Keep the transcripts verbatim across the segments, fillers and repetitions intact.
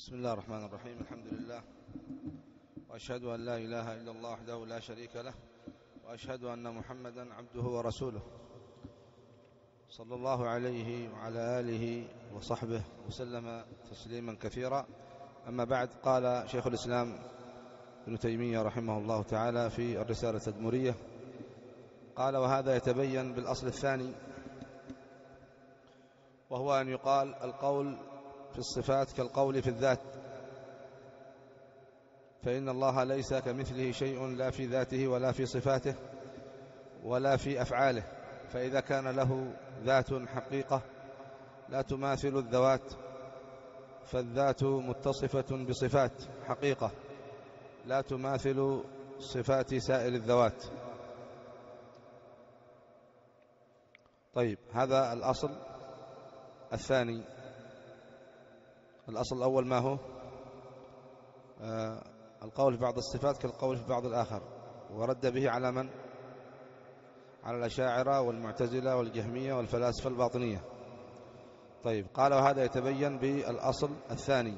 بسم الله الرحمن الرحيم. الحمد لله، وأشهد أن لا إله إلا الله وحده لا شريك له، وأشهد أن محمدا عبده ورسوله صلى الله عليه وعلى آله وصحبه وسلم تسليما كثيرا. أما بعد، قال شيخ الإسلام ابن تيمية رحمه الله تعالى في الرسالة التدمرية، قال: وهذا يتبين بالأصل الثاني، وهو أن يقال القول في الصفات كالقول في الذات، فإن الله ليس كمثله شيء، لا في ذاته ولا في صفاته ولا في أفعاله. فإذا كان له ذات حقيقة لا تماثل الذوات، فالذات متصفة بصفات حقيقة لا تماثل صفات سائر الذوات. طيب، هذا الأصل الثاني. الأصل الأول ما هو؟ آه القول في بعض الصفات كالقول في بعض الآخر، ورد به على من؟ على الأشاعرة والمعتزلة والجهمية والفلاسفة الباطنية. طيب، قال: وهذا يتبين بالأصل الثاني،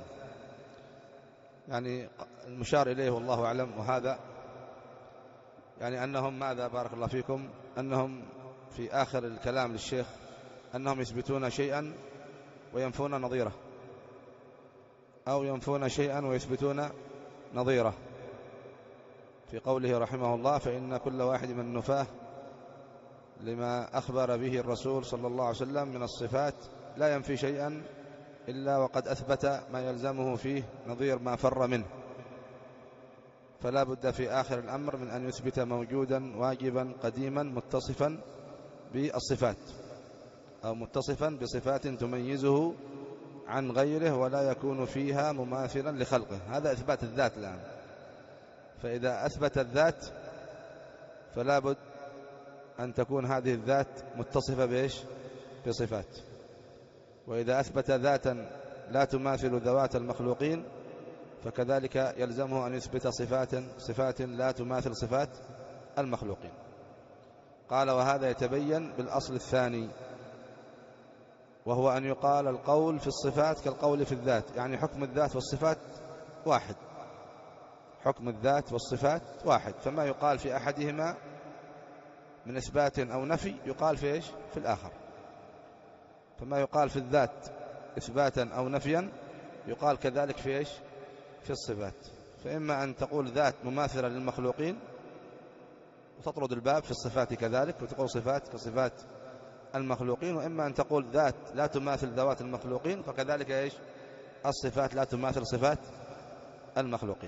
يعني المشار إليه والله أعلم. وهذا يعني أنهم ماذا؟ بارك الله فيكم، أنهم في آخر الكلام للشيخ أنهم يثبتون شيئا وينفون نظيره، أو ينفون شيئا ويثبتون نظيره، في قوله رحمه الله: فإن كل واحد من النفاه لما أخبر به الرسول صلى الله عليه وسلم من الصفات لا ينفي شيئا إلا وقد أثبت ما يلزمه فيه نظير ما فر منه. فلا بد في آخر الأمر من أن يثبت موجودا واجبا قديما متصفا بالصفات، أو متصفا بصفات تميزه عن غيره ولا يكون فيها مماثلا لخلقه. هذا إثبات الذات الآن. فإذا أثبت الذات فلا بد أن تكون هذه الذات متصفة بإيش؟ بصفات. وإذا أثبت ذاتا لا تماثل ذوات المخلوقين فكذلك يلزمه أن يثبت صفات صفات لا تماثل صفات المخلوقين. قال: وهذا يتبين بالأصل الثاني، وهو أن يقال القول في الصفات كالقول في الذات، يعني حكم الذات والصفات واحد، حكم الذات والصفات واحد. فما يقال في أحدهما من إثبات أو نفي يقال في إيش؟ في الآخر. فما يقال في الذات إثباتا أو نفيا يقال كذلك في إيش؟ في الصفات. فإما أن تقول ذات مماثلة للمخلوقين وتطرد الباب في الصفات كذلك، وتقول صفات كصفات المخلوقين، وإما أن تقول ذات لا تماثل ذوات المخلوقين فكذلك إيش؟ الصفات لا تماثل صفات المخلوقين.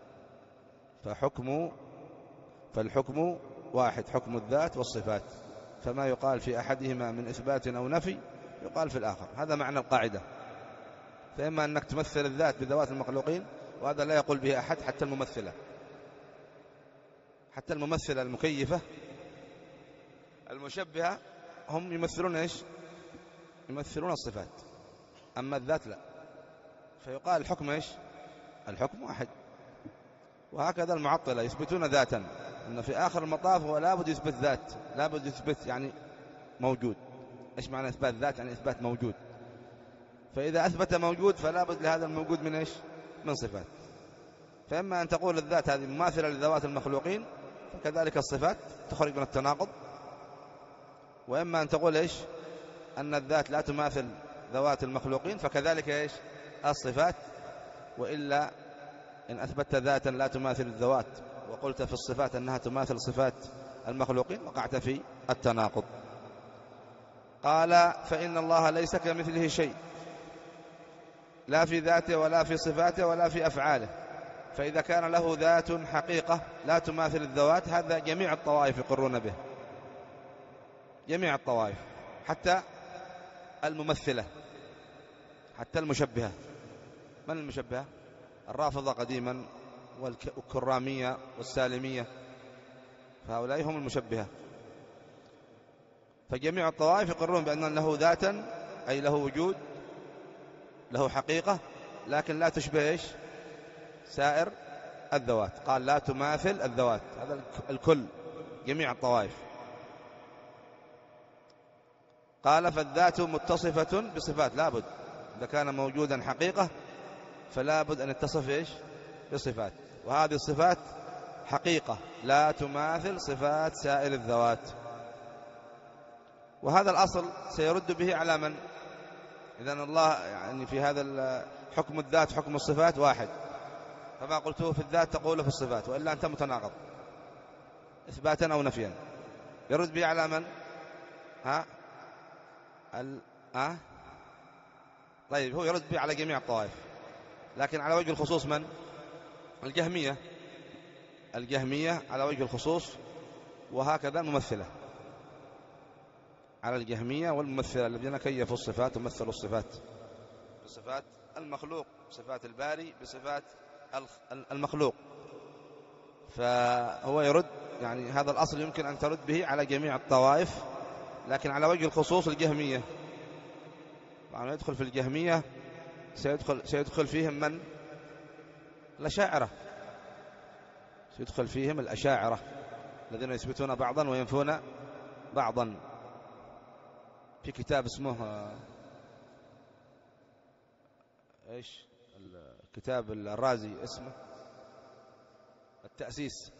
فحكم فالحكم واحد، حكم الذات والصفات. فما يقال في أحدهما من إثبات أو نفي يقال في الآخر. هذا معنى القاعدة. فإما أنك تمثل الذات بذوات المخلوقين، وهذا لا يقول به أحد، حتى الممثلة حتى الممثلة المكيفة المشبهة هم يمثلون إيش؟ يمثلون الصفات، أما الذات لا. فيقال الحكم إيش؟ الحكم واحد. وهكذا المعطلة يثبتون ذاتا، أن في آخر المطاف هو لابد يثبت ذات، لابد يثبت يعني موجود. إيش معنى إثبات ذات؟ يعني إثبات موجود. فإذا أثبت موجود فلا بد لهذا الموجود من إيش؟ من صفات. فإما أن تقول الذات هذه مماثلة لذوات المخلوقين فكذلك الصفات تخرج من التناقض، وإما أن تقول إيش؟ أن الذات لا تماثل ذوات المخلوقين فكذلك إيش؟ الصفات. وإلا إن أثبتت ذاتا لا تماثل الذوات وقلت في الصفات أنها تماثل صفات المخلوقين وقعت في التناقض. قال: فإن الله ليس كمثله شيء، لا في ذاته ولا في صفاته ولا في أفعاله. فإذا كان له ذات حقيقة لا تماثل الذوات، هذا جميع الطوائف يقرون به، جميع الطوائف، حتى الممثلة، حتى المشبهة. من المشبهة؟ الرافضة قديما، والكرامية والسالمية، فهؤلاء هم المشبهة. فجميع الطوائف يقرون بأن له ذاتا، أي له وجود، له حقيقة، لكن لا تشبه إيش؟ سائر الذوات. قال: لا تماثل الذوات. هذا الكل، جميع الطوائف. قال: فالذات متصفة بصفات، لابد إذا كان موجودا حقيقة فلا بد أن يتصف إيش بصفات، وهذه الصفات حقيقة لا تماثل صفات سائر الذوات. وهذا الأصل سيرد به على من؟ إذن الله يعني في هذا حكم الذات حكم الصفات واحد، فما قلته في الذات تقوله في الصفات، وإلا أنت متناقض إثباتا أو نفيا. يرد به على من؟ ها ال... ها طيب هو يرد به على جميع الطوائف، لكن على وجه الخصوص من؟ الجهمية. الجهمية على وجه الخصوص، وهكذا الممثلة على الجهمية والممثلة الذين كيفوا الصفات ومثلوا الصفات بصفات المخلوق، بصفات الباري بصفات المخلوق. فهو يرد يعني هذا الأصل يمكن أن ترد به على جميع الطوائف، لكن على وجه الخصوص الجهمية، يعني يدخل في الجهمية سيدخل, سيدخل فيهم من؟ الأشاعرة، سيدخل فيهم الأشاعرة الذين يثبتون بعضا وينفون بعضا. في كتاب اسمه ايش الكتاب الرازي اسمه التأسيس،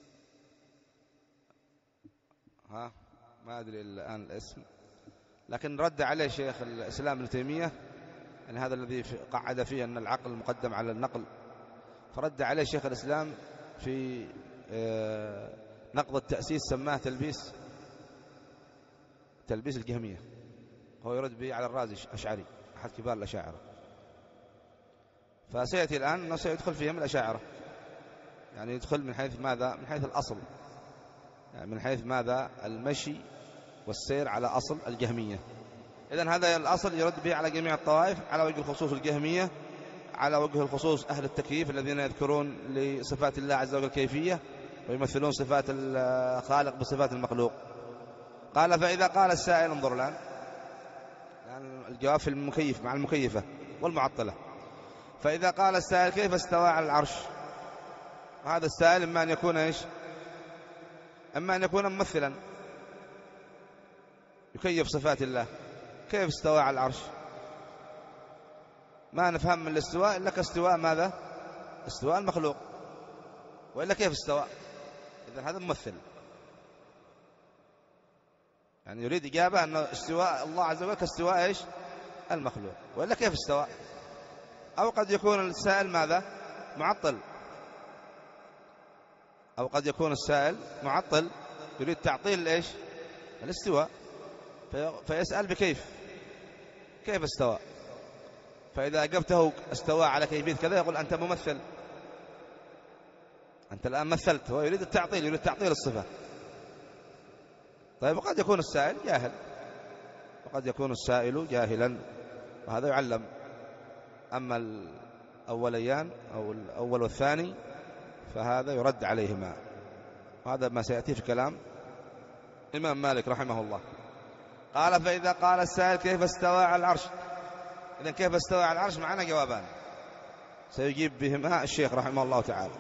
ها ما أدري الآن الاسم، لكن رد عليه شيخ الإسلام ابن تيمية، يعني هذا الذي قعد فيه أن العقل مقدم على النقل، فرد عليه شيخ الإسلام في نقض التأسيس، سماه تلبيس تلبيس الجهمية. هو يرد به على الرازي أشعري أحد كبار الأشاعرة، فسيأتي الآن أنه سيدخل فيهم الأشاعرة، يعني يدخل من حيث ماذا؟ من حيث الأصل، يعني من حيث ماذا؟ المشي والسير على أصل الجهمية. إذن هذا الأصل يرد به على جميع الطوائف، على وجه الخصوص الجهمية، على وجه الخصوص أهل التكييف الذين يذكرون لصفات الله عز وجل كيفية ويمثلون صفات الخالق بصفات المخلوق. قال فإذا قال السائل، انظر الآن يعني الجواب في المكيف مع المكيفة والمعطلة. فإذا قال السائل كيف استوى على العرش، هذا السائل إما أن يكون إيش؟ أما أن يكون ممثلا يكيف صفات الله، كيف استوى على العرش؟ ما نفهم من الاستواء إلا كاستواء ماذا؟ استواء المخلوق، وإلا كيف استوى؟ إذن هذا ممثل، يعني يريد إجابة أن استواء الله عز وجل كاستواء إيش؟ المخلوق، وإلا كيف استوى؟ أو قد يكون السائل ماذا؟ معطل، أو قد يكون السائل معطل يريد تعطيل إيش؟ الاستواء، فيسأل بكيف، كيف استوى؟ فإذا أجبته استوى على كيفية كذا يقول أنت ممثل، أنت الآن مثلت، هو يريد التعطيل، يريد تعطيل الصفة. طيب وقد يكون السائل جاهل، وقد يكون السائل جاهلا، وهذا يعلم. أما الأوليان أو الأول والثاني فهذا يرد عليهما، وهذا ما سيأتي في كلام إمام مالك رحمه الله. قال فإذا قال السائل كيف استوى على العرش، إذن كيف استوى على العرش معنا جوابان سيجيب بهما الشيخ رحمه الله تعالى.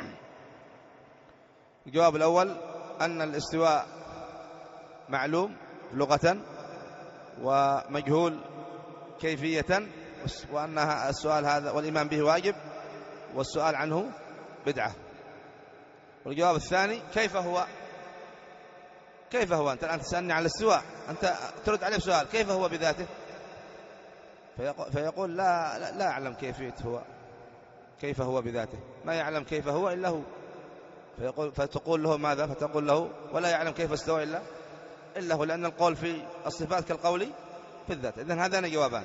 الجواب الأول أن الاستواء معلوم لغة ومجهول كيفية، وأنها السؤال هذا والإيمان به واجب، والسؤال عنه بدعة. والجواب الثاني كيف هو؟ كيف هو؟ أنت الآن تسألني عن الاستواء، أنت ترد عليه بسؤال كيف هو بذاته؟ فيقول, فيقول لا, لا لا أعلم كيفية هو، كيف هو بذاته، ما يعلم كيف هو إلا هو. فيقول فتقول له ماذا؟ فتقول له ولا يعلم كيف استوى إلا إلا هو، لأن القول في الصفات كالقول في الذات. إذن هذان جوابان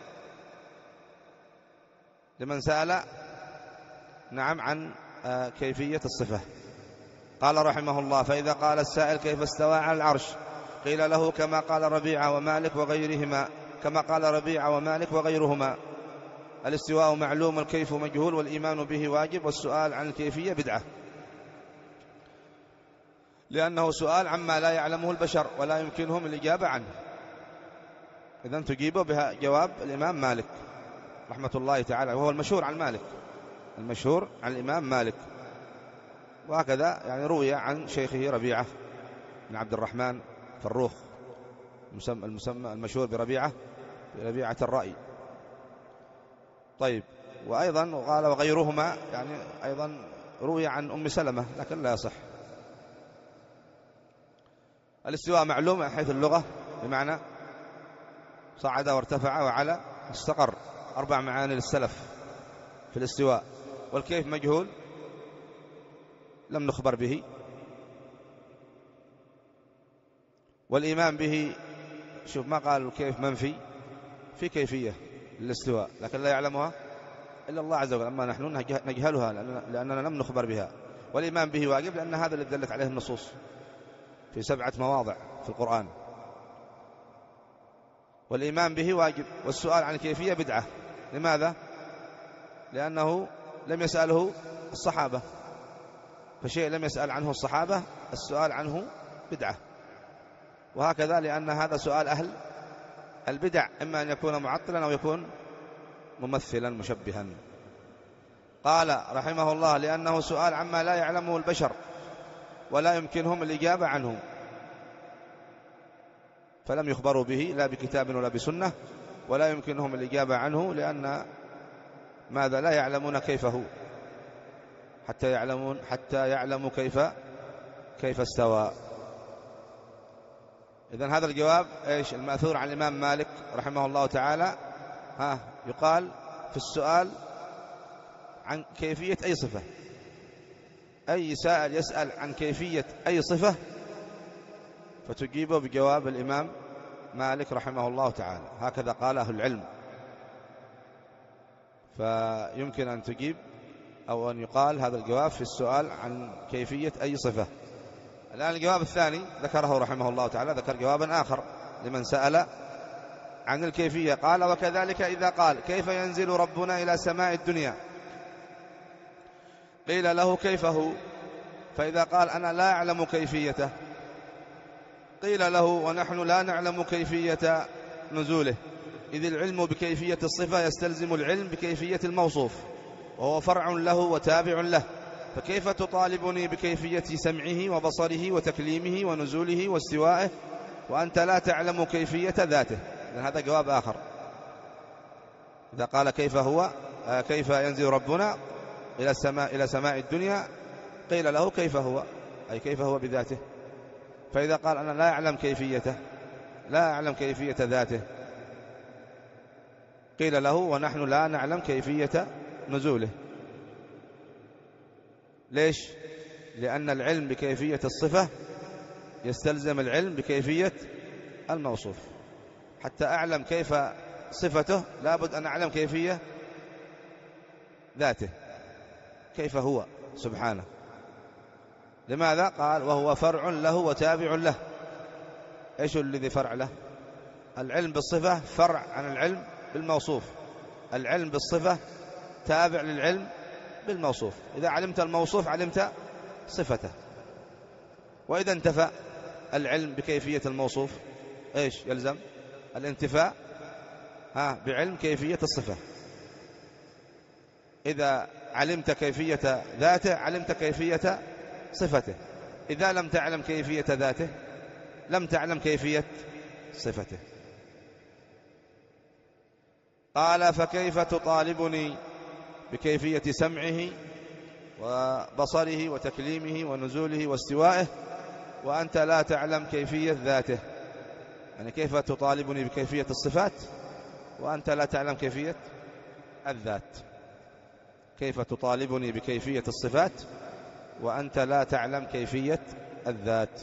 لمن سأل نعم عن كيفية الصفة. قال رحمه الله فإذا قال السائل كيف استوى على العرش، قيل له كما قال ربيعة ومالك وغيرهما كما قال ربيعة ومالك وغيرهما الاستواء معلوم والكيف مجهول والإيمان به واجب والسؤال عن الكيفية بدعة، لأنه سؤال عما لا يعلمه البشر ولا يمكنهم الإجابة عنه. إذن تجيبه بها جواب الإمام مالك رحمة الله تعالى، وهو المشهور عن مالك، المشهور عن الإمام مالك. وهكذا يعني روي عن شيخه ربيعة بن عبد الرحمن فروخ المسمى المشهور بربيعة بربيعة الرأي. طيب وأيضا قال وغيرهما يعني أيضا روي عن أم سلمة لكن لا يصح. الاستواء معلوم من حيث اللغة بمعنى صعد وارتفع وعلى استقر، أربع معاني للسلف في الاستواء. والكيف مجهول لم نخبر به، والإيمان به شوف ما قال الكيف منفي، في كيفية للاستواء لكن لا يعلمها إلا الله عز وجل، أما نحن نجهلها لأننا لم نخبر بها. والإيمان به واجب لأن هذا اللي دلت عليه النصوص في سبعة مواضع في القرآن. والإيمان به واجب، والسؤال عن الكيفية بدعة. لماذا؟ لأنه لم يسأله الصحابة، فشيء لم يسأل عنه الصحابة السؤال عنه بدعة. وهكذا لأن هذا سؤال أهل البدع، إما أن يكون معطلا أو يكون ممثلا مشبها. قال رحمه الله لأنه سؤال عما لا يعلمه البشر ولا يمكنهم الإجابة عنه، فلم يخبروا به لا بكتاب ولا بسنة، ولا يمكنهم الإجابة عنه لأن ماذا؟ لا يعلمون كيف هو حتى يعلمون حتى يعلموا كيف كيف استوى. إذن هذا الجواب إيش المأثور عن الإمام مالك رحمه الله تعالى. ها يقال في السؤال عن كيفية أي صفة، أي سائل يسأل عن كيفية أي صفة فتجيبه بجواب الإمام مالك رحمه الله تعالى، هكذا قال أهل العلم. فيمكن أن تجيب أو أن يقال هذا الجواب في السؤال عن كيفية أي صفة. الآن الجواب الثاني ذكره رحمه الله تعالى، ذكر جوابا آخر لمن سأل عن الكيفية. قال وكذلك إذا قال كيف ينزل ربنا إلى سماء الدنيا قيل له كيف هو، فإذا قال أنا لا أعلم كيفيته قيل له ونحن لا نعلم كيفية نزوله، إذ العلم بكيفية الصفة يستلزم العلم بكيفية الموصوف وهو فرع له وتابع له، فكيف تطالبني بكيفية سمعه وبصره وتكليمه ونزوله واستوائه وأنت لا تعلم كيفية ذاته؟ هذا جواب آخر. إذا قال كيف هو كيف ينزل ربنا إلى السماء إلى سماء الدنيا قيل له كيف هو، أي كيف هو بذاته. فإذا قال أنا لا أعلم كيفيته لا أعلم كيفية ذاته قيل له ونحن لا نعلم كيفية نزوله. ليش؟ لأن العلم بكيفية الصفة يستلزم العلم بكيفية الموصوف. حتى أعلم كيف صفته لابد أن أعلم كيفية ذاته، كيف هو سبحانه. لماذا؟ قال وهو فرع له وتابع له. إيش الذي فرع له؟ العلم بالصفة فرع عن العلم بالموصوف، العلم بالصفة تابع للعلم بالموصوف. إذا علمت الموصوف علمت صفته، وإذا انتفى العلم بكيفية الموصوف إيش يلزم؟ الانتفاء ها بعلم كيفية الصفة. إذا علمت كيفية ذاته علمت كيفية صفته، إذا لم تعلم كيفية ذاته لم تعلم كيفية صفته. قال فكيف تطالبني بكيفية سمعه وبصره وتكليمه ونزوله واستوائه وأنت لا تعلم كيفية ذاته؟ يعني كيف تطالبني بكيفية الصفات وأنت لا تعلم كيفية الذات؟ كيف تطالبني بكيفية الصفات وأنت لا تعلم كيفية الذات؟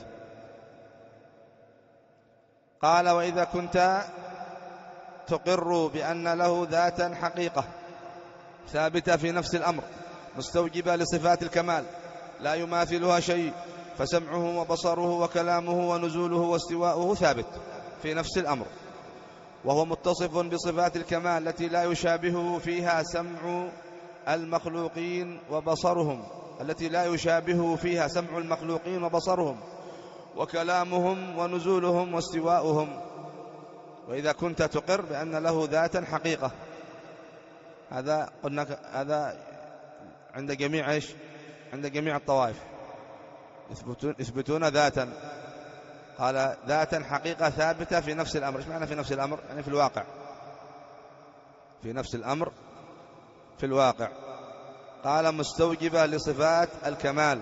قال وإذا كنت تقر بأن له ذاتا حقيقة ثابتة في نفس الأمر مستوجبة لصفات الكمال لا يماثلها شيء، فسمعه وبصره وكلامه ونزوله واستواؤه ثابت في نفس الأمر، وهو متصف بصفات الكمال التي لا يشابهه فيها سمع المخلوقين وبصرهم التي لا يشابهه فيها سمع المخلوقين وبصرهم وكلامهم ونزولهم واستواؤهم. وإذا كنت تقر بأن له ذاتا حقيقة، هذا قلنا هذا عند جميع إيش؟ عند جميع الطوائف يثبتون, يثبتون ذاتا. قال ذاتا حقيقة ثابتة في نفس الأمر. إيش معنى في نفس الأمر؟ يعني في الواقع، في نفس الأمر في الواقع. قال مستوجبة لصفات الكمال،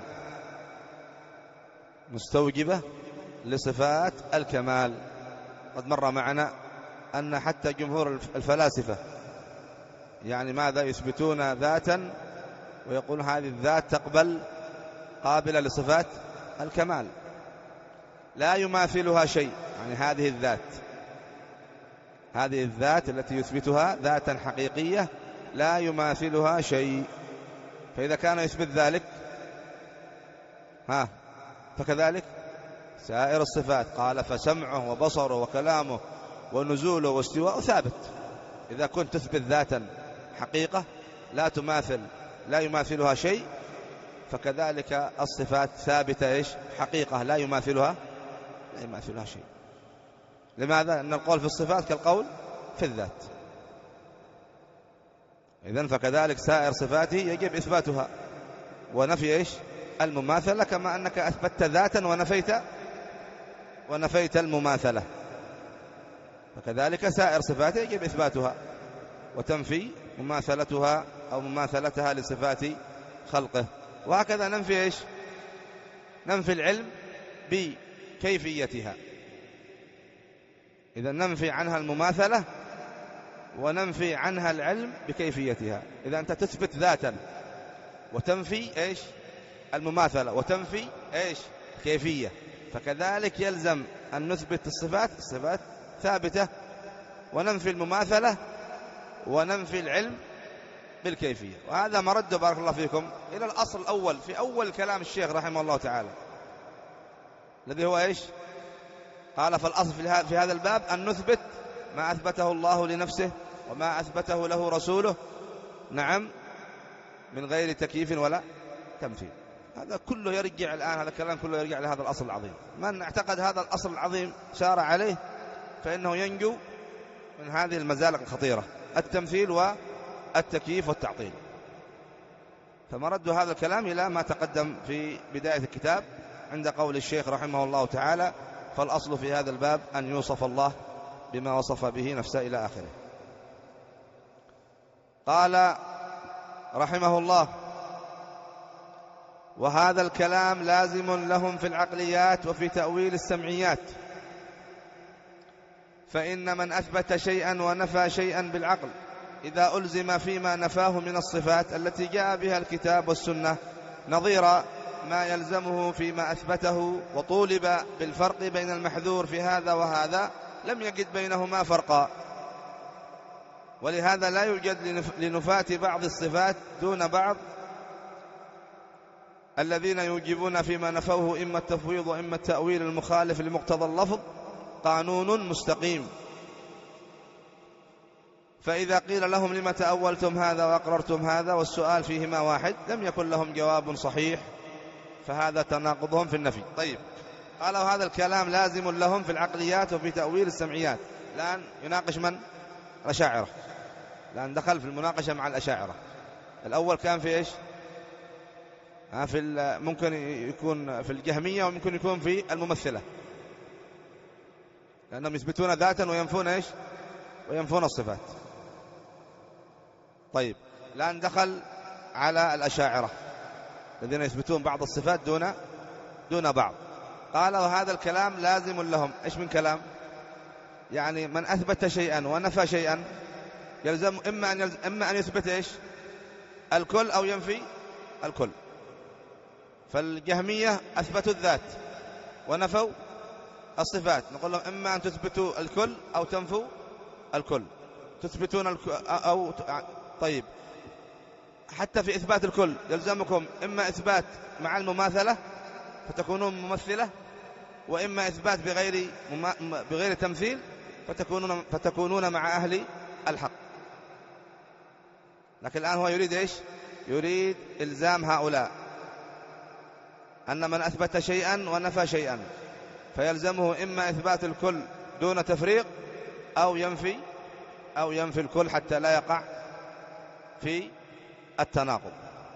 مستوجبة لصفات الكمال. قد مر معنا أن حتى جمهور الفلاسفة يعني ماذا يثبتون ذاتا ويقول هذه الذات تقبل قابلة لصفات الكمال، لا يماثلها شيء. يعني هذه الذات، هذه الذات التي يثبتها ذاتا حقيقية لا يماثلها شيء. فإذا كان يثبت ذلك ها فكذلك سائر الصفات. قال فسمعه وبصره وكلامه ونزوله واستواءه ثابت. إذا كنت تثبت ذاتا حقيقة لا تماثل لا يماثلها شيء، فكذلك الصفات ثابتة إيش حقيقة لا يماثلها لا يماثلها شيء. لماذا؟ أن القول في الصفات كالقول في الذات. إذن فكذلك سائر صفاته يجب إثباتها ونفي إيش المماثلة، كما أنك أثبتت ذاتا ونفيت ونفيت المماثلة، فكذلك سائر صفاته يجب إثباتها وتنفي مماثلتها أو مماثلتها لصفات خلقه. وهكذا ننفي إيش ننفي العلم بكيفيتها. إذا ننفي عنها المماثلة وننفي عنها العلم بكيفيتها. إذا أنت تثبت ذاتا وتنفي إيش المماثلة وتنفي إيش كيفية، فكذلك يلزم أن نثبت الصفات الصفات ثابتة وننفي المماثلة وننفي العلم بالكيفية. وهذا مرد بارك الله فيكم إلى الأصل الأول في أول كلام الشيخ رحمه الله تعالى، الذي هو إيش قال فالأصل في هذا الباب أن نثبت ما أثبته الله لنفسه وما أثبته له رسوله، نعم، من غير تكييف ولا تمثيل. هذا كله يرجع الآن، هذا الكلام كله يرجع لهذا الأصل العظيم. من اعتقد هذا الأصل العظيم سار عليه فإنه ينجو من هذه المزالق الخطيرة، التمثيل والتكييف والتعطيل. فمرد هذا الكلام إلى ما تقدم في بداية الكتاب عند قول الشيخ رحمه الله تعالى فالأصل في هذا الباب أن يوصف الله بما وصف به نفسه إلى آخره. قال رحمه الله وهذا الكلام لازم لهم في العقليات وفي تأويل السمعيات، فإن من أثبت شيئا ونفى شيئا بالعقل إذا ألزم فيما نفاه من الصفات التي جاء بها الكتاب والسنة نظير ما يلزمه فيما أثبته، وطولب بالفرق بين المحذور في هذا وهذا لم يجد بينهما فرقا. ولهذا لا يوجد لنفاة بعض الصفات دون بعض الذين يوجبون فيما نفوه إما التفويض وإما التأويل المخالف لمقتضى اللفظ قانون مستقيم. فإذا قيل لهم لما تأولتم هذا وأقررتم هذا والسؤال فيهما واحد لم يكن لهم جواب صحيح، فهذا تناقضهم في النفي. طيب، قالوا هذا الكلام لازم لهم في العقليات وفي تأويل السمعيات. الآن يناقش من؟ الأشاعرة. الآن دخل في المناقشة مع الأشاعرة. الأول كان في إيش؟ في ممكن يكون في الجهمية وممكن يكون في الممثلة، لأنهم يثبتون ذاتا وينفون إيش؟ وينفون الصفات. طيب، الآن دخل على الأشاعرة الذين يثبتون بعض الصفات دون دون بعض. قال وهذا الكلام لازم لهم. إيش من كلام؟ يعني من أثبت شيئا ونفى شيئا يلزم إما أن يلزم إما أن يثبت إيش؟ الكل أو ينفي الكل. فالجهمية أثبتوا الذات ونفوا الصفات، نقول لهم إما أن تثبتوا الكل أو تنفوا الكل. تثبتون الكل أو طيب، حتى في إثبات الكل يلزمكم إما إثبات مع المماثلة فتكونون ممثلة، وإما إثبات بغير بغير تمثيل فتكونون فتكونون مع أهل الحق. لكن الآن هو يريد إيش؟ يريد إلزام هؤلاء أن من أثبت شيئا ونفى شيئا فيلزمه إما إثبات الكل دون تفريق أو ينفي أو ينفي الكل حتى لا يقع في التناقض.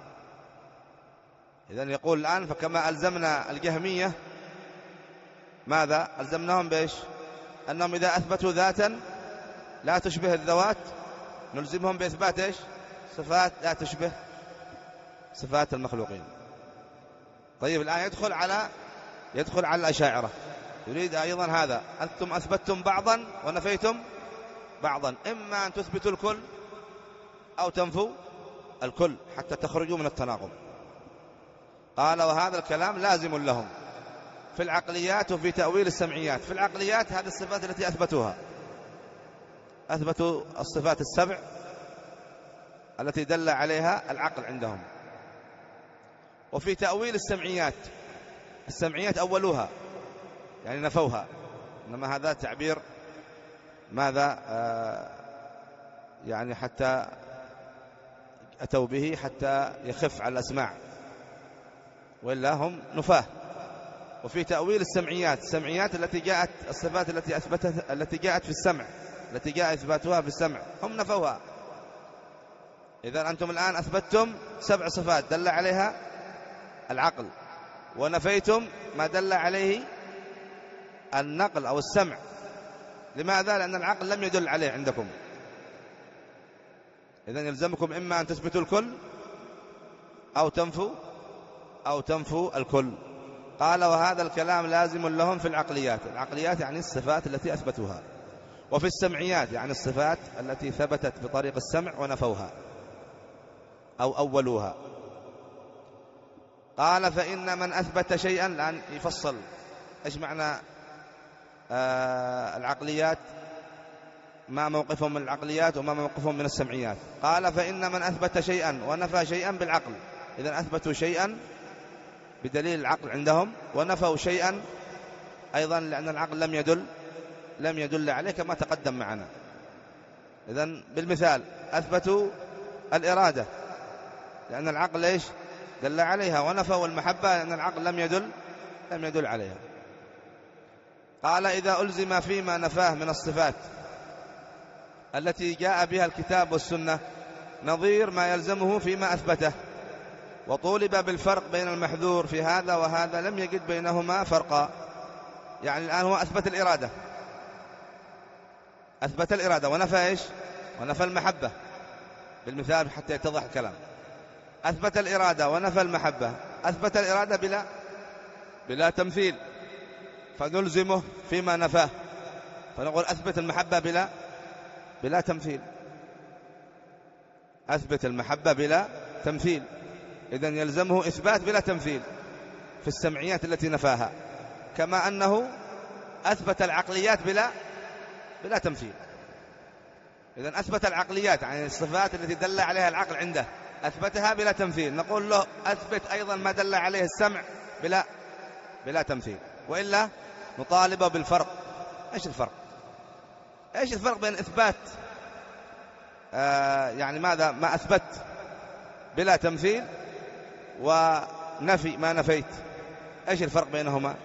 إذن يقول الآن فكما ألزمنا الجهمية ماذا؟ ألزمناهم بإيش؟ أنهم إذا أثبتوا ذاتا لا تشبه الذوات نلزمهم بإثبات إيش؟ صفات لا تشبه صفات المخلوقين. طيب الآن يدخل على يدخل على الأشاعرة، يريد أيضا هذا، أنتم أثبتتم بعضا ونفيتم بعضا، إما أن تثبتوا الكل أو تنفوا الكل حتى تخرجوا من التناقض. قال وهذا الكلام لازم لهم في العقليات وفي تأويل السمعيات. في العقليات هذه الصفات التي أثبتوها، أثبتوا الصفات السبع التي دل عليها العقل عندهم. وفي تأويل السمعيات، السمعيات أولوها يعني نفوها، إنما هذا تعبير ماذا آه يعني حتى أتوا به حتى يخف على الأسماع، وإلا هم نفاه. وفي تأويل السمعيات، السمعيات التي جاءت الصفات التي أثبتت التي جاءت في السمع، التي جاء إثباتها في السمع، هم نفوها. إذا أنتم الآن أثبتتم سبع صفات دل عليها العقل، ونفيتم ما دل عليه النقل أو السمع. لماذا؟ لأن العقل لم يدل عليه عندكم. إذن يلزمكم إما أن تثبتوا الكل أو تنفوا أو تنفوا الكل. قال وهذا الكلام لازم لهم في العقليات، العقليات يعني الصفات التي أثبتوها، وفي السمعيات يعني الصفات التي ثبتت بطريق السمع ونفوها أو أولوها. قال فإن من أثبت شيئا، الآن يفصل إيش معنى آه العقليات، ما موقفهم من العقليات وما موقفهم من السمعيات. قال فإن من أثبت شيئا ونفى شيئا بالعقل، إذن أثبتوا شيئا بدليل العقل عندهم، ونفوا شيئا أيضا لأن العقل لم يدل لم يدل عليه كما تقدم معنا. إذن بالمثال أثبتوا الإرادة لأن العقل ليش دل عليها، ونفوا المحبة لأن العقل لم يدل لم يدل عليها. قال إذا ألزم فيما نفاه من الصفات التي جاء بها الكتاب والسنة نظير ما يلزمه فيما أثبته، وطولب بالفرق بين المحذور في هذا وهذا لم يجد بينهما فرقا. يعني الآن هو أثبت الإرادة، أثبت الإرادة ونفى إيش؟ ونفى المحبة. بالمثال حتى يتضح الكلام، أثبت الإرادة ونفى المحبة، أثبت الإرادة بلا بلا تمثيل، فنلزمه فيما نفاه، فنقول أثبت المحبة بلا بلا تمثيل، أثبت المحبة بلا تمثيل. إذن يلزمه إثبات بلا تمثيل في السمعيات التي نفاها، كما أنه أثبت العقليات بلا بلا تمثيل. إذن أثبت العقليات يعني الصفات التي دل عليها العقل عنده أثبتها بلا تمثيل، نقول له أثبت أيضا ما دل عليه السمع بلا بلا تمثيل، وإلا نطالبه بالفرق. إيش الفرق؟ إيش الفرق بين إثبات آه يعني ماذا ما أثبت بلا تمثيل ونفي ما نفيت؟ إيش الفرق بينهما؟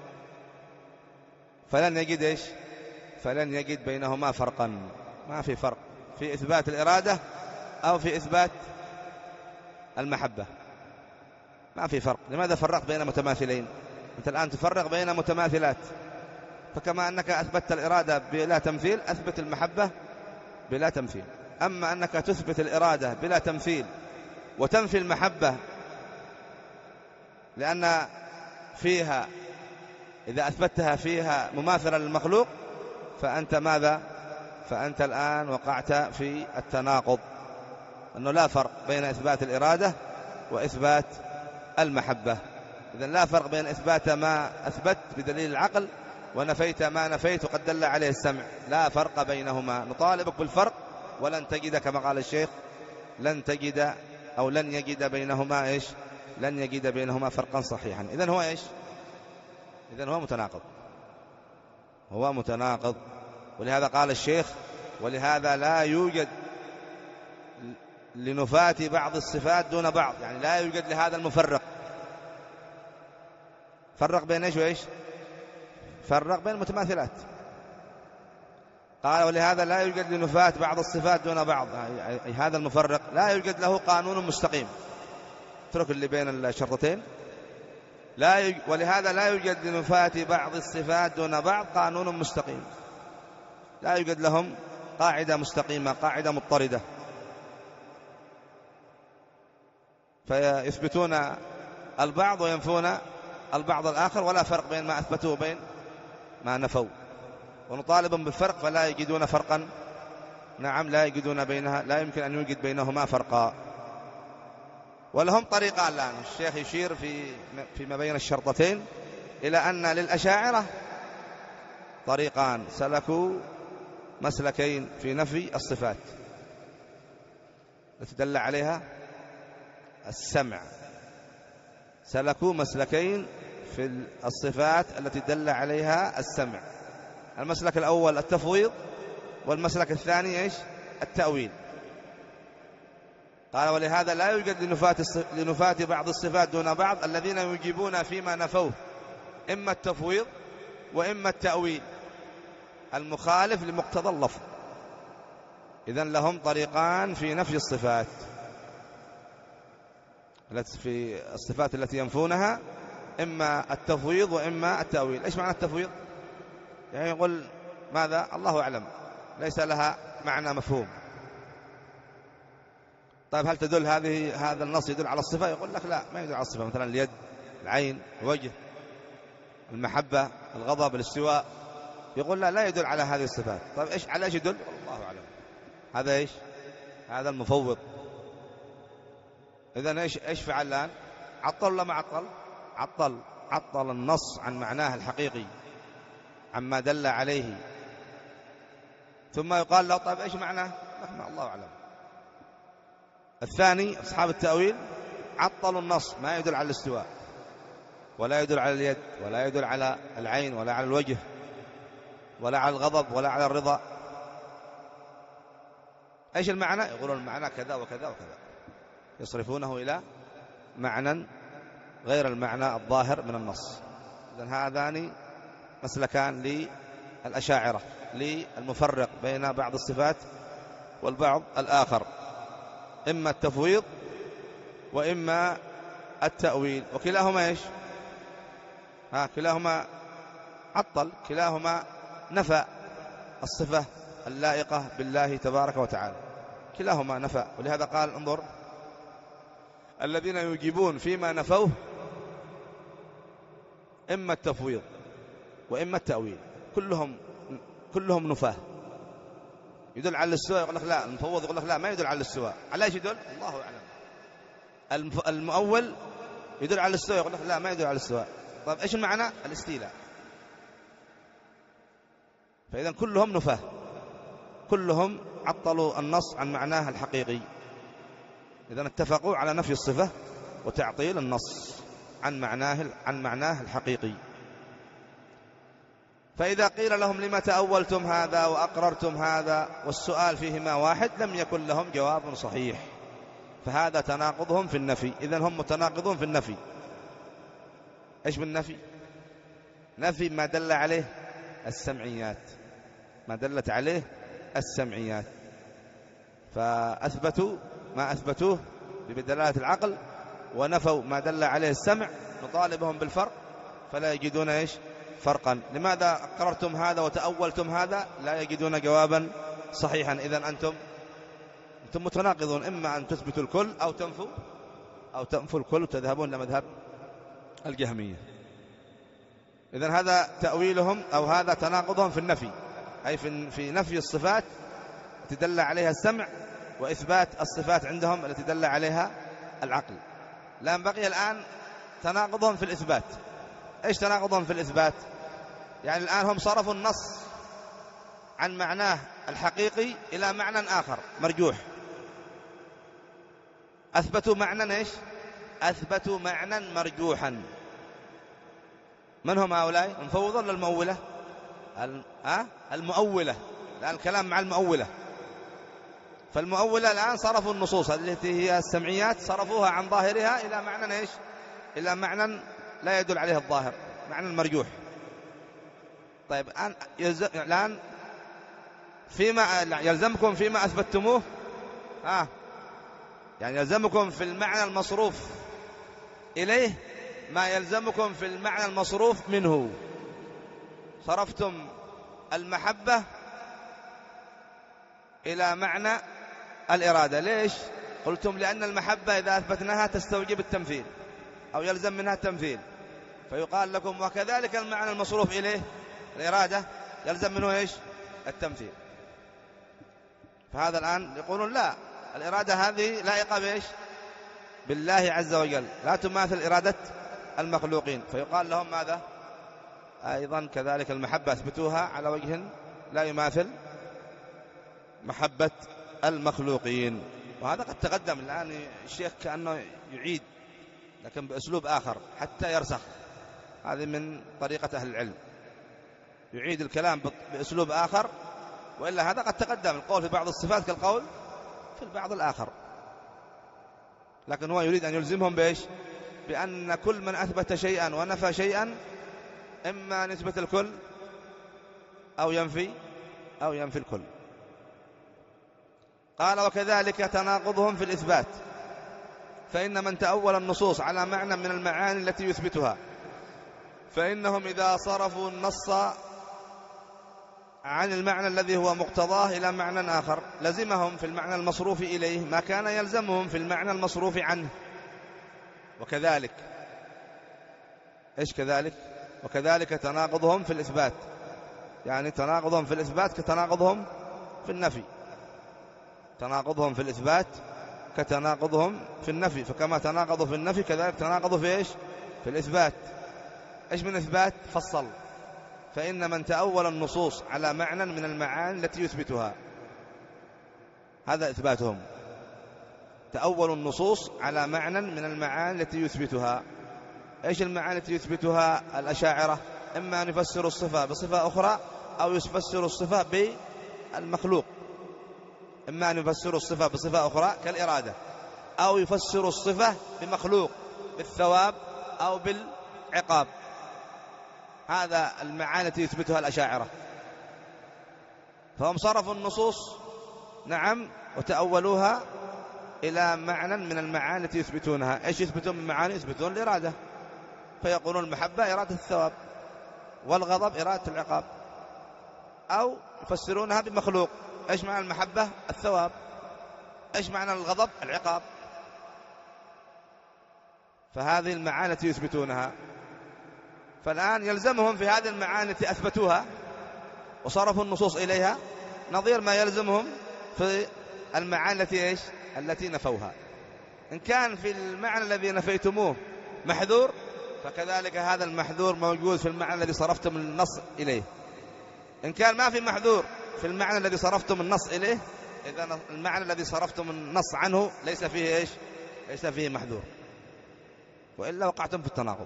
فلن يجد إيش فلن يجد بينهما فرقا، ما في فرق في إثبات الإرادة أو في إثبات المحبة، ما في فرق. لماذا فرق بين متماثلين؟ أنت الآن تفرق بين متماثلات، فكما أنك أثبت الإرادة بلا تمثيل أثبت المحبة بلا تمثيل. أما أنك تثبت الإرادة بلا تمثيل وتنفي المحبة لأن فيها إذا أثبتها فيها مماثلة للمخلوق، فأنت ماذا؟ فأنت الآن وقعت في التناقض، أنه لا فرق بين إثبات الإرادة وإثبات المحبة. إذن لا فرق بين إثبات ما أثبت بدليل العقل ونفيت ما نفيت وقد دل عليه السمع، لا فرق بينهما. نطالبك بالفرق ولن تجد كما قال الشيخ لن تجد أو لن يجد بينهما إيش لن يجد بينهما فرقا صحيحا. إذن هو إيش إذن هو متناقض هو متناقض ولهذا قال الشيخ ولهذا لا يوجد لنفاة بعض الصفات دون بعض، يعني لا يوجد لهذا المفرق. فرق بين إيش وإيش؟ فرق بين المتماثلات. قال ولهذا لا يوجد لنفاة بعض الصفات دون بعض، أي هذا المفرق لا يوجد له قانون مستقيم. اترك اللي بين الشرطتين. لا يوجد ولهذا لا يوجد لنفاة بعض الصفات دون بعض قانون مستقيم، لا يوجد لهم قاعدة مستقيمة قاعدة مضطردة. فيثبتون البعض وينفون البعض الآخر، ولا فرق بين ما أثبتوا وبين ما نفوا، ونطالبهم بالفرق فلا يجدون فرقا. نعم، لا يجدون بينها، لا يمكن أن يوجد بينهما فرقا. ولهم طريقان الآن. الشيخ يشير في فيما بين الشرطتين إلى أن للأشاعرة طريقان، سلكوا مسلكين في نفي الصفات التي دل عليها السمع، سلكوا مسلكين في الصفات التي دل عليها السمع. المسلك الأول التفويض، والمسلك الثاني إيش؟ التأويل. قال ولهذا لا يوجد لنفاة بعض الصفات دون بعض، الذين يجيبون فيما نفوه إما التفويض وإما التأويل المخالف لمقتضى اللفظ. إذن لهم طريقان في نفي الصفات، في الصفات التي ينفونها، إما التفويض وإما التأويل. إيش معنى التفويض؟ يعني يقول ماذا؟ الله أعلم، ليس لها معنى مفهوم. طيب هل تدل هذه هذا النص يدل على الصفة؟ يقول لك لا، ما يدل على الصفة. مثلا اليد، العين، الوجه، المحبة، الغضب، الاستواء، يقول لا لا يدل على هذه الصفات. طيب إيش على إيش يدل؟ الله أعلم. هذا إيش؟ هذا المفوض. إذن إيش إيش فعل الآن؟ عطل ولا ما عطل؟ عطل عطل النص عن معناه الحقيقي، عما دل عليه. ثم يقال له طيب إيش معناه؟ الله أعلم. الثاني أصحاب التأويل عطلوا النص، ما يدل على الاستواء، ولا يدل على اليد، ولا يدل على العين، ولا على الوجه، ولا على الغضب، ولا على الرضا. إيش المعنى؟ يقولون المعنى كذا وكذا وكذا، يصرفونه إلى معنى غير المعنى الظاهر من النص. إذن هذان مسلكان للأشاعرة للمفرق بين بعض الصفات والبعض الآخر، إما التفويض وإما التأويل. وكلاهما إيش؟ ها كلاهما عطل، كلاهما نفى الصفة اللائقة بالله تبارك وتعالى، كلاهما نفى. ولهذا قال انظر: الذين يجيبون فيما نفوه إما التفويض وإما التأويل، كلهم كلهم نفاه. يدل على الاستواء يقول لك لا، المفوض يقول لك لا، ما يدل على الاستواء. على ايش يدل؟ الله أعلم. المؤول يدل على الاستواء يقول لك لا، ما يدل على الاستواء. طيب ايش المعنى؟ الاستيلاء. فإذا كلهم نفاه، كلهم عطلوا النص عن معناه الحقيقي. إذا اتفقوا على نفي الصفة وتعطيل النص عن معناه عن معناه الحقيقي. فإذا قيل لهم لما تأولتم هذا وأقررتم هذا والسؤال فيهما واحد، لم يكن لهم جواب صحيح، فهذا تناقضهم في النفي. إذن هم متناقضون في النفي. إيش بالنفي؟ نفي ما دل عليه السمعيات، ما دلت عليه السمعيات، فأثبتوا ما أثبتوه بدلالة العقل، ونفوا ما دل عليه السمع. نطالبهم بالفرق فلا يجدون إيش؟ فرقا. لماذا قررتم هذا وتأولتم هذا؟ لا يجدون جوابا صحيحا. إذن أنتم أنتم متناقضون، إما أن تثبتوا الكل أو تنفوا أو تنفوا الكل وتذهبون لمذهب الجهمية. إذن هذا تأويلهم أو هذا تناقضهم في النفي، أي في في نفي الصفات التي دل عليها السمع، وإثبات الصفات عندهم التي دل عليها العقل. لأن بقي الآن تناقضهم في الإثبات. إيش تناقضهم في الإثبات؟ يعني الآن هم صرفوا النص عن معناه الحقيقي إلى معنى آخر مرجوح. أثبتوا معنى إيش؟ أثبتوا معنى مرجوحا. من هم هؤلاء؟ المفوضة ولا المؤولة؟ المؤولة. الآن الكلام مع المؤولة. فالمؤولة الآن صرفوا النصوص التي هي السمعيات، صرفوها عن ظاهرها إلى معنى إيش؟ إلى معنى لا يدل عليه الظاهر، معنى المرجوح. طيب الآن الآن فيما يلزمكم فيما أثبتموه، ها يعني يلزمكم في المعنى المصروف إليه ما يلزمكم في المعنى المصروف منه. صرفتم المحبة إلى معنى الإرادة. ليش؟ قلتم لأن المحبة إذا أثبتناها تستوجب التمثيل أو يلزم منها التمثيل، فيقال لكم وكذلك المعنى المصروف إليه الإرادة يلزم منه إيش؟ التمثيل. فهذا الآن يقولون لا، الإرادة هذه لائقة بإيش؟ بالله عز وجل، لا تماثل إرادة المخلوقين، فيقال لهم ماذا؟ أيضا كذلك المحبة أثبتوها على وجه لا يماثل محبة المخلوقين. وهذا قد تقدم الآن الشيخ كأنه يعيد لكن بأسلوب آخر حتى يرسخ، هذه من طريقة أهل العلم، يعيد الكلام بأسلوب آخر، وإلا هذا قد تقدم القول في بعض الصفات كالقول في البعض الآخر، لكن هو يريد أن يلزمهم بإيش؟ بأن كل من أثبت شيئا ونفى شيئا إما نسبة الكل أو ينفي أو ينفي الكل. قال وكذلك تناقضهم في الإثبات، فإن من تأول النصوص على معنى من المعاني التي يثبتها فإنهم إذا صرفوا النص عن المعنى الذي هو مقتضاه إلى معنى آخر لزمهم في المعنى المصروف إليه ما كان يلزمهم في المعنى المصروف عنه. وكذلك إيش كذلك؟ وكذلك تناقضهم في الإثبات، يعني تناقضهم في الإثبات كتناقضهم في النفي، تناقضهم في الإثبات كتناقضهم في النفي، فكما تناقضوا في النفي كذلك تناقضوا في إيش؟ في الإثبات. إيش من إثبات؟ فصل، فإن من تأول النصوص على معنى من المعاني التي يثبتها، هذا إثباتهم، تأول النصوص على معنى من المعاني التي يثبتها. إيش المعاني التي يثبتها الأشاعرة؟ إما أن يفسروا الصفة بصفة أخرى أو يفسروا الصفة بالمخلوق، إما أن يفسروا الصفة بصفة أخرى كالإرادة، أو يفسروا الصفة بمخلوق بالثواب أو بالعقاب. هذا المعاني التي يثبتها الأشاعرة، فهم صرفوا النصوص نعم وتأولوها إلى معنى من المعاني التي يثبتونها. إيش يثبتون من معاني؟ يثبتون الإرادة، فيقولون المحبة إرادة الثواب والغضب إرادة العقاب، أو يفسرونها بمخلوق. إيش معنى المحبة؟ الثواب. إيش معنى الغضب؟ العقاب. فهذه المعاني التي يثبتونها، فالآن يلزمهم في هذه المعاني التي أثبتوها وصرفوا النصوص إليها نظير ما يلزمهم في المعاني التي إيش؟ التي نفوها. إن كان في المعنى الذي نفيتموه محذور، فكذلك هذا المحذور موجود في المعنى الذي صرفتم النص إليه. إن كان ما في محذور في المعنى الذي صرفتم النص إليه، إذا المعنى الذي صرفتم النص عنه ليس فيه إيش؟ ليس فيه محذور، وإلا وقعتم في التناقض.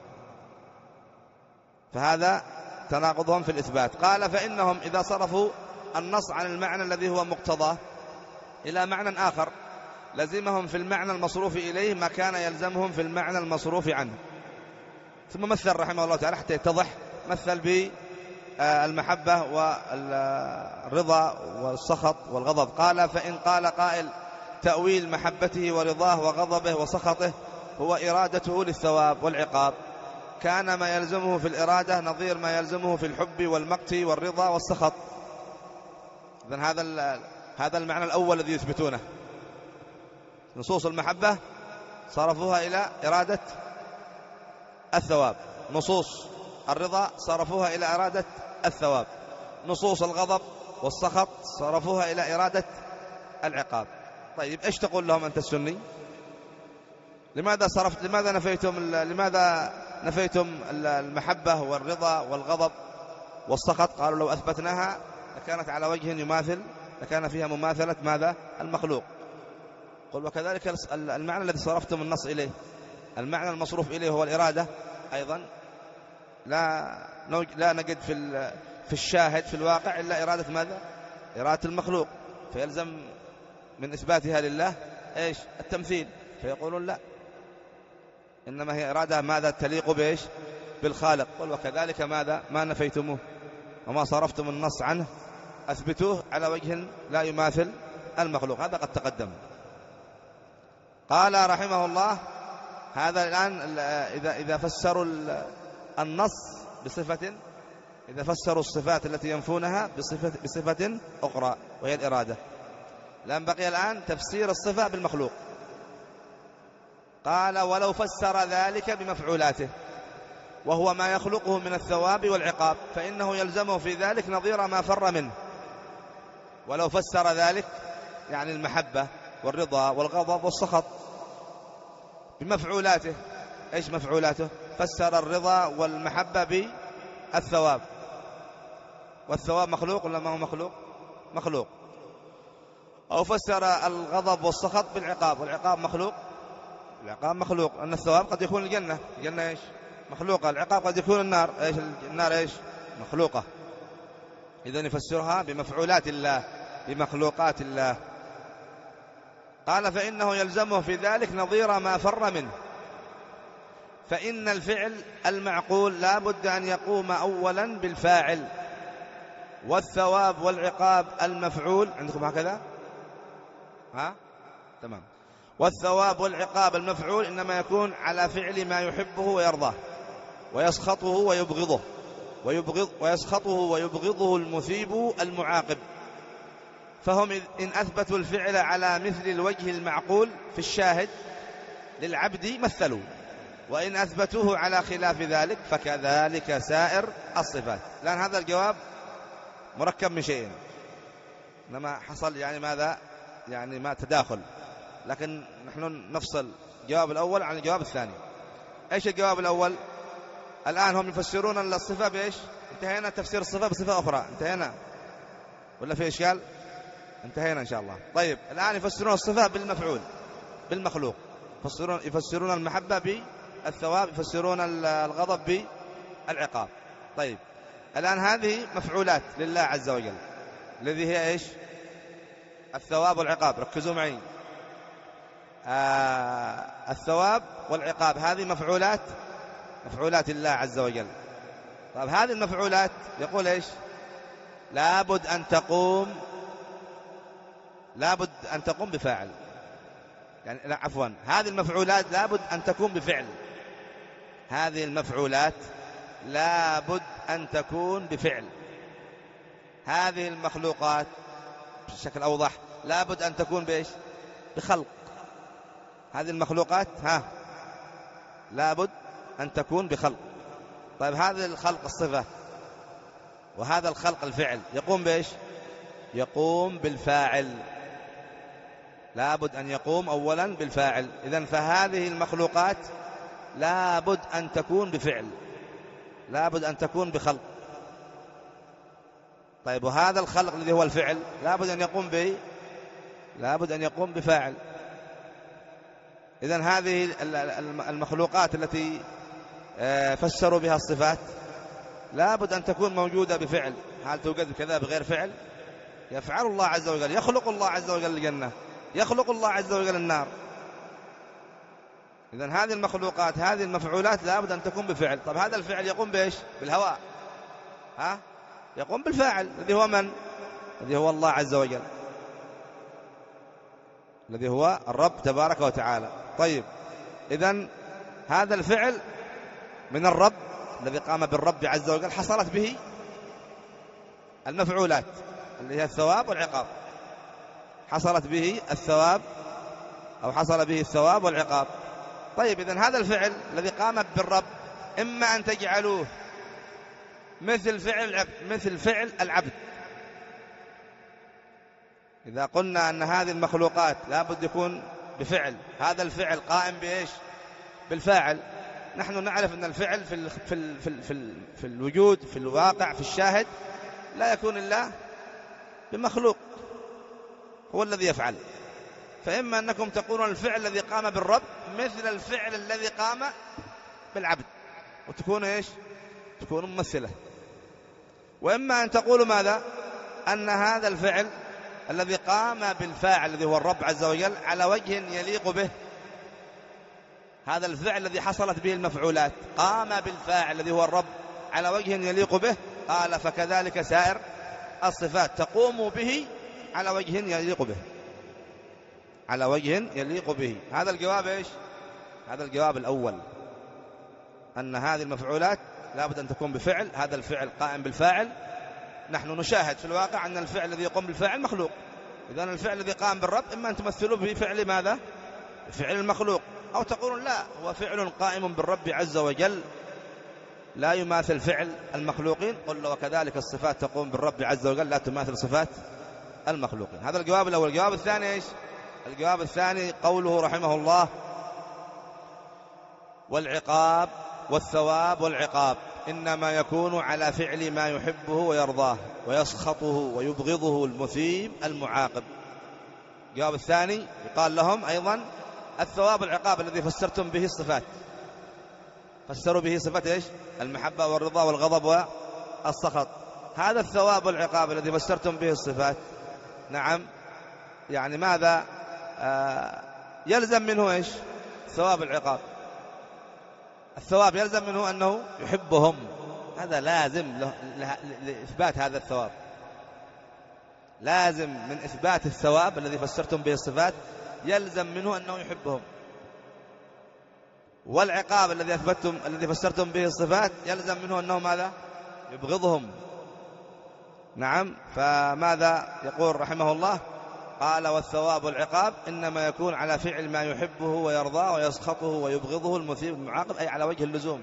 فهذا تناقضهم في الإثبات. قال فإنهم إذا صرفوا النص عن المعنى الذي هو مقتضاه إلى معنى آخر لزمهم في المعنى المصروف إليه ما كان يلزمهم في المعنى المصروف عنه. ثم مثل رحمه الله تعالى حتى يتضح، مثل بالمحبة والرضا والسخط والغضب. قال فإن قال قائل تأويل محبته ورضاه وغضبه وسخطه هو إرادته للثواب والعقاب، كان ما يلزمه في الإرادة نظير ما يلزمه في الحب والمقت والرضا والسخط. إذن هذا هذا المعنى الأول الذي يثبتونه، نصوص المحبة صرفوها إلى إرادة الثواب، نصوص الرضا صرفوها إلى إرادة الثواب، نصوص الغضب والسخط صرفوها إلى إرادة العقاب. طيب إيش تقول لهم أنت السني؟ لماذا صرفت لماذا نفيتم لماذا نفيتم المحبة والرضا والغضب والسخط؟ قالوا لو أثبتناها لكانت على وجه يماثل، لكان فيها مماثلة ماذا؟ المخلوق. قل وكذلك المعنى الذي صرفتم النص إليه، المعنى المصروف إليه هو الإرادة، أيضا لا لا نجد في في الشاهد في الواقع إلا إرادة ماذا؟ إرادة المخلوق، فيلزم من إثباتها لله إيش؟ التمثيل. فيقولون لا، إنما هي إرادة ماذا؟ تليق بإيش؟ بالخالق. قل وكذلك ماذا؟ ما نفيتموه وما صرفتم النص عنه أثبتوه على وجه لا يماثل المخلوق. هذا قد تقدم. قال رحمه الله هذا الآن إذا إذا فسروا النص بصفة، إذا فسروا الصفات التي ينفونها بصفة بصفة أخرى وهي الإرادة، لأن بقي الآن تفسير الصفة بالمخلوق. قال ولو فسر ذلك بمفعولاته وهو ما يخلقه من الثواب والعقاب فإنه يلزمه في ذلك نظير ما فر منه. ولو فسر ذلك يعني المحبة والرضا والغضب والسخط بمفعولاته. إيش مفعولاته؟ فسر الرضا والمحبة بالثواب، والثواب مخلوق ولا ما هو مخلوق؟ مخلوق. أو فسر الغضب والسخط بالعقاب، والعقاب مخلوق، العقاب مخلوق، أن الثواب قد يكون الجنة، الجنة إيش؟ مخلوقة. العقاب قد يكون النار، إيش؟ النار إيش؟ مخلوقة. إذن يفسرها بمفعولات الله، بمخلوقات الله. قال فإنه يلزمه في ذلك نظير ما فر منه، فإن الفعل المعقول لا بد أن يقوم أولا بالفاعل، والثواب والعقاب المفعول عندكم هكذا؟ ها؟ تمام. والثواب والعقاب المفعول إنما يكون على فعل ما يحبه ويرضاه ويسخطه ويبغضه ويبغض ويسخطه ويبغضه المثيب المعاقب. فهم إن أثبتوا الفعل على مثل الوجه المعقول في الشاهد للعبد مثلوا، وإن أثبتوه على خلاف ذلك فكذلك سائر الصفات. لأن هذا الجواب مركب من شيئين، لما حصل يعني ماذا؟ يعني ما تداخل، لكن نحن نفصل الجواب الأول عن الجواب الثاني. إيش الجواب الأول؟ الآن هم يفسرون الصفة بإيش؟ انتهينا تفسير الصفة بصفة أخرى، انتهينا ولا في إشكال؟ انتهينا إن شاء الله. طيب الآن يفسرون الصفة بالمفعول بالمخلوق، يفسرون, يفسرون المحبة بالثواب، يفسرون الغضب بالعقاب. طيب الآن هذه مفعولات لله عز وجل الذي هي إيش؟ الثواب والعقاب. ركزوا معي، آه الثواب والعقاب هذه مفعولات مفعولات الله عز وجل. طيب هذه المفعولات يقول إيش؟ لابد أن تقوم لابد أن تقوم بفاعل، يعني لا عفوا هذه المفعولات لابد أن تكون بفعل. هذه المفعولات لابد أن تكون بفعل. هذه المخلوقات بشكل أوضح لابد أن تكون بإيش؟ بخلق. هذه المخلوقات ها لابد أن تكون بخلق. طيب هذا الخلق الصفة وهذا الخلق الفعل يقوم بإيش؟ يقوم بالفاعل. لابد أن يقوم أولا بالفاعل. إذن فهذه المخلوقات لابد أن تكون بفعل، لابد أن تكون بخلق. طيب وهذا الخلق الذي هو الفعل لابد أن يقوم به لابد أن يقوم بفاعل. إذن هذه المخلوقات التي فسروا بها الصفات لابد أن تكون موجودة بفعل. هل توجد كذا بغير فعل؟ يفعل الله عز وجل، يخلق الله عز وجل الجنة، يخلق الله عز وجل النار. إذن هذه المخلوقات هذه المفعولات لابد أن تكون بفعل. طب هذا الفعل يقوم بإيش؟ بالهواء، ها؟ يقوم بالفاعل الذي هو من؟ الذي هو الله عز وجل، الذي هو الرب تبارك وتعالى. طيب إذن هذا الفعل من الرب الذي قام بالرب عز وجل حصلت به المفعولات اللي هي الثواب والعقاب، حصلت به الثواب أو حصل به الثواب والعقاب. طيب إذن هذا الفعل الذي قام بالرب إما أن تجعلوه مثل فعل العبد مثل فعل العبد. إذا قلنا أن هذه المخلوقات لابد يكون بفعل، هذا الفعل قائم بإيش؟ بالفاعل. نحن نعرف أن الفعل في ال في ال في ال في, ال في الوجود في الواقع في الشاهد لا يكون إلا بمخلوق هو الذي يفعل. فإما أنكم تقولون الفعل الذي قام بالرب مثل الفعل الذي قام بالعبد وتكون إيش؟ تكون ممثلة. وإما أن تقولوا ماذا؟ أن هذا الفعل الذي قام بالفاعل الذي هو الرب عز وجل على وجه يليق به. هذا الفعل الذي حصلت به المفعولات قام بالفاعل الذي هو الرب على وجه يليق به. قال فكذلك سائر الصفات تقوم به على وجه يليق به، على وجه يليق به. هذا الجواب إيش؟ هذا الجواب الأول، أن هذه المفعولات لابد أن تكون بفعل. هذا الفعل قائم بالفاعل. نحن نشاهد في الواقع أن الفعل الذي يقوم بالفاعل مخلوق. إذن الفعل الذي قام بالرب إما أن تمثلوا به فعل ماذا؟ فعل المخلوق، أو تقولون لا، هو فعل قائم بالرب عز وجل لا يماثل فعل المخلوقين. قل وكذلك الصفات تقوم بالرب عز وجل لا تماثل صفات المخلوقين. هذا الجواب الأول. الجواب الثاني إيش؟ الجواب الثاني قوله رحمه الله: والعقاب والثواب والعقاب إنما يكون على فعل ما يحبه ويرضاه ويسخطه ويبغضه المثيب المعاقب. الجواب الثاني يقال لهم أيضا الثواب والعقاب الذي فسرتم به الصفات، فسروا به صفات إيش؟ المحبة والرضا والغضب والسخط. هذا الثواب والعقاب الذي فسرتم به الصفات، نعم، يعني ماذا آه يلزم منه إيش؟ ثواب العقاب. الثواب يلزم منه أنه يحبهم، هذا لازم لإثبات هذا الثواب، لازم من إثبات الثواب الذي فسرتم به الصفات يلزم منه أنه يحبهم. والعقاب الذي أثبتم الذي فسرتم به الصفات يلزم منه أنه ماذا؟ يبغضهم. نعم. فماذا يقول رحمه الله؟ قال: والثواب والعقاب إنما يكون على فعل ما يحبه ويرضاه ويسخطه ويبغضه المثيب المعاقب، أي على وجه اللزوم.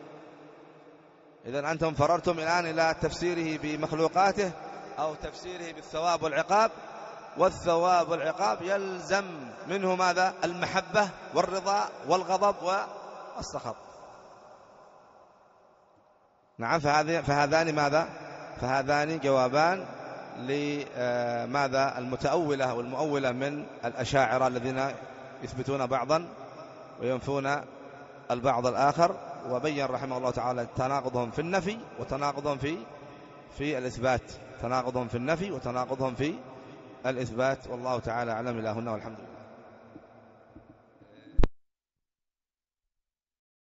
إذن أنتم فررتم الآن إلى تفسيره بمخلوقاته أو تفسيره بالثواب والعقاب، والثواب والعقاب يلزم منه ماذا؟ المحبة والرضا والغضب والسخط. نعم. فهذان ماذا؟ فهذان جوابان لماذا؟ المتأولة والمؤولة من الأشاعرة الذين يثبتون بعضا وينفون البعض الآخر. وبين رحمه الله تعالى تناقضهم في النفي وتناقضهم في في الإثبات، تناقضهم في النفي وتناقضهم في الإثبات. والله تعالى أعلم. إلى هنا والحمد لله.